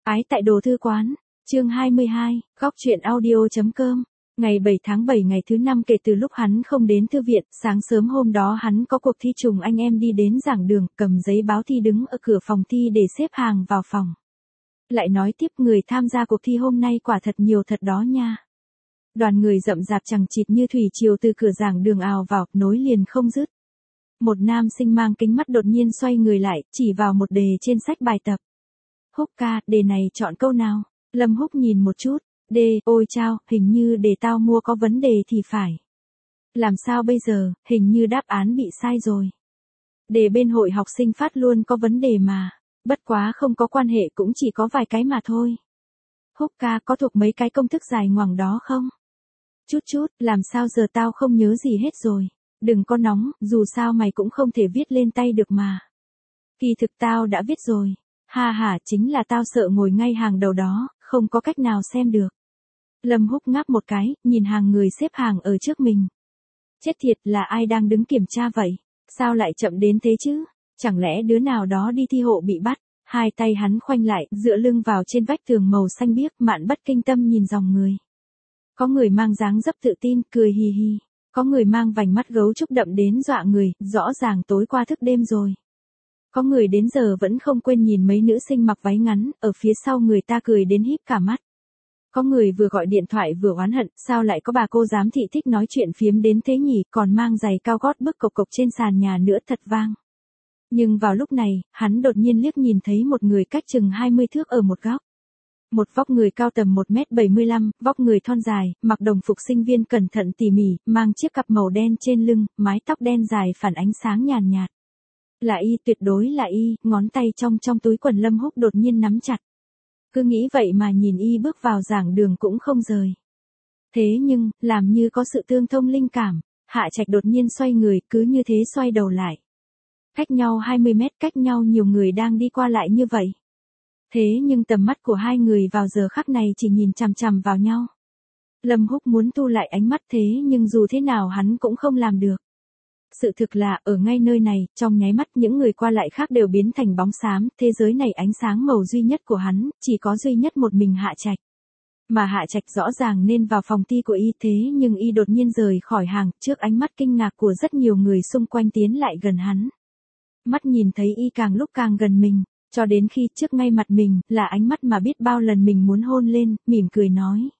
Ái tại đồ thư quán, chương 22, góc chuyện audio.com. Ngày 7 tháng 7 ngày thứ 5 kể từ lúc hắn không đến thư viện, sáng sớm hôm đó hắn có cuộc thi trùng anh em đi đến giảng đường, cầm giấy báo thi đứng ở cửa phòng thi để xếp hàng vào phòng. Lại nói tiếp người tham gia cuộc thi hôm nay quả thật nhiều thật đó nha. Đoàn người rậm rạp chằng chịt như thủy triều từ cửa giảng đường ào vào, nối liền không dứt. Một nam sinh mang kính mắt đột nhiên xoay người lại, chỉ vào một đề trên sách bài tập. Húc ca, đề này chọn câu nào? Lâm Húc nhìn một chút, đề, ôi chao, hình như đề tao mua có vấn đề thì phải. Làm sao bây giờ, hình như đáp án bị sai rồi. Đề bên hội học sinh phát luôn có vấn đề mà, bất quá không có quan hệ cũng chỉ có vài cái mà thôi. Húc ca có thuộc mấy cái công thức dài ngoằng đó không? Chút, làm sao giờ tao không nhớ gì hết rồi. Đừng có nóng, dù sao mày cũng không thể viết lên tay được mà. Kỳ thực tao đã viết rồi. Ha, chính là tao sợ ngồi ngay hàng đầu đó, không có cách nào xem được. Lâm Húc ngáp một cái, nhìn hàng người xếp hàng ở trước mình. Chết thiệt, là ai đang đứng kiểm tra vậy? Sao lại chậm đến thế chứ? Chẳng lẽ đứa nào đó đi thi hộ bị bắt? Hai tay hắn khoanh lại, dựa lưng vào trên vách tường màu xanh biếc, Mạn Bất kinh tâm nhìn dòng người. Có người mang dáng dấp tự tin, cười hì hì. Có người mang vành mắt gấu trúc đậm đến dọa người, rõ ràng tối qua thức đêm rồi. Có người đến giờ vẫn không quên nhìn mấy nữ sinh mặc váy ngắn, ở phía sau người ta cười đến híp cả mắt. Có người vừa gọi điện thoại vừa oán hận, sao lại có bà cô giám thị thích nói chuyện phiếm đến thế nhỉ, còn mang giày cao gót bước cộc cộc trên sàn nhà nữa thật vang. Nhưng vào lúc này, hắn đột nhiên liếc nhìn thấy một người cách chừng 20 thước ở một góc. Một vóc người cao tầm 1m75, vóc người thon dài, mặc đồng phục sinh viên cẩn thận tỉ mỉ, mang chiếc cặp màu đen trên lưng, mái tóc đen dài phản ánh sáng nhàn nhạt. Là y, tuyệt đối là y, ngón tay trong túi quần Lâm Húc đột nhiên nắm chặt. Cứ nghĩ vậy mà nhìn y bước vào giảng đường cũng không rời. Thế nhưng, làm như có sự tương thông linh cảm, Hạ Trạch đột nhiên xoay người, cứ như thế xoay đầu lại. Cách nhau 20 mét, cách nhau nhiều người đang đi qua lại như vậy. Thế nhưng tầm mắt của hai người vào giờ khắc này chỉ nhìn chằm chằm vào nhau. Lâm Húc muốn thu lại ánh mắt thế nhưng dù thế nào hắn cũng không làm được. Sự thực là, ở ngay nơi này, trong nháy mắt những người qua lại khác đều biến thành bóng xám, thế giới này ánh sáng màu duy nhất của hắn, chỉ có duy nhất một mình Hạ Trạch. Mà Hạ Trạch rõ ràng nên vào phòng thi của y thế nhưng y đột nhiên rời khỏi hàng, trước ánh mắt kinh ngạc của rất nhiều người xung quanh tiến lại gần hắn. Mắt nhìn thấy y càng lúc càng gần mình, cho đến khi trước ngay mặt mình, là ánh mắt mà biết bao lần mình muốn hôn lên, mỉm cười nói.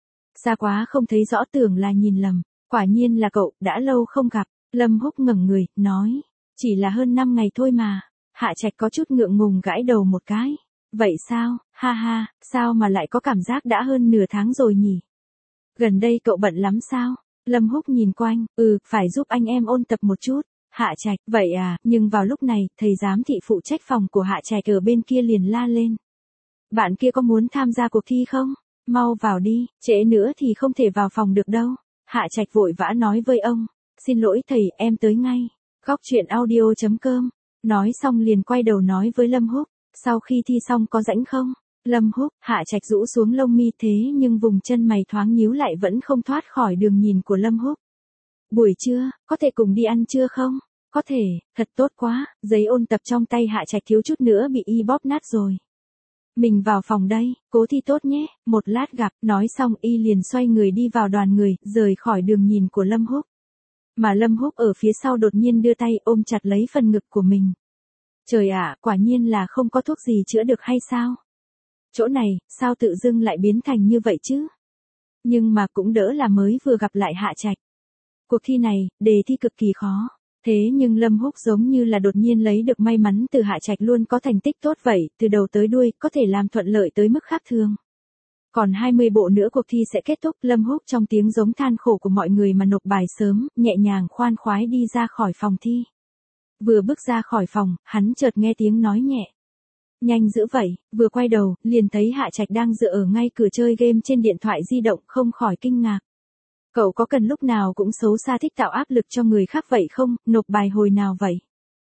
Xa quá không thấy rõ tưởng là nhìn lầm, quả nhiên là cậu, đã lâu không gặp. Lâm Húc ngẩng người, nói, chỉ là hơn 5 ngày thôi mà. Hạ Trạch có chút ngượng ngùng gãi đầu một cái. Vậy sao, ha, sao mà lại có cảm giác đã hơn nửa tháng rồi nhỉ? Gần đây cậu bận lắm sao? Lâm Húc nhìn quanh, phải giúp anh em ôn tập một chút. Hạ Trạch, vậy à, nhưng vào lúc này, thầy giám thị phụ trách phòng của Hạ Trạch ở bên kia liền la lên. Bạn kia có muốn tham gia cuộc thi không? Mau vào đi, trễ nữa thì không thể vào phòng được đâu. Hạ Trạch vội vã nói với ông. Xin lỗi thầy, em tới ngay. Góc chuyện audio.com. Nói xong liền quay đầu nói với Lâm Húc. Sau khi thi xong có rảnh không? Lâm Húc, Hạ Trạch rũ xuống lông mi thế nhưng vùng chân mày thoáng nhíu lại vẫn không thoát khỏi đường nhìn của Lâm Húc. Buổi trưa, có thể cùng đi ăn trưa không? Có thể, thật tốt quá, giấy ôn tập trong tay Hạ Trạch thiếu chút nữa bị y bóp nát rồi. Mình vào phòng đây, cố thi tốt nhé, một lát gặp, nói xong y liền xoay người đi vào đoàn người, rời khỏi đường nhìn của Lâm Húc. Mà Lâm Húc ở phía sau đột nhiên đưa tay ôm chặt lấy phần ngực của mình. Trời ạ, quả nhiên là không có thuốc gì chữa được hay sao? Chỗ này, sao tự dưng lại biến thành như vậy chứ? Nhưng mà cũng đỡ là mới vừa gặp lại Hạ Trạch. Cuộc thi này, đề thi cực kỳ khó. Thế nhưng Lâm Húc giống như là đột nhiên lấy được may mắn từ Hạ Trạch luôn có thành tích tốt vậy, từ đầu tới đuôi, có thể làm thuận lợi tới mức khác thường. Còn 20 bộ nữa cuộc thi sẽ kết thúc, Lâm Húc trong tiếng giống than khổ của mọi người mà nộp bài sớm, nhẹ nhàng khoan khoái đi ra khỏi phòng thi. Vừa bước ra khỏi phòng, hắn chợt nghe tiếng nói nhẹ. Nhanh dữ vậy, vừa quay đầu, liền thấy Hạ Trạch đang dựa ở ngay cửa chơi game trên điện thoại di động, không khỏi kinh ngạc. Cậu có cần lúc nào cũng xấu xa thích tạo áp lực cho người khác vậy không, nộp bài hồi nào vậy?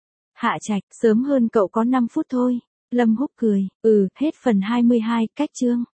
Hạ Trạch, sớm hơn cậu có 5 phút thôi. Lâm Húc cười, hết phần 22, cách chương.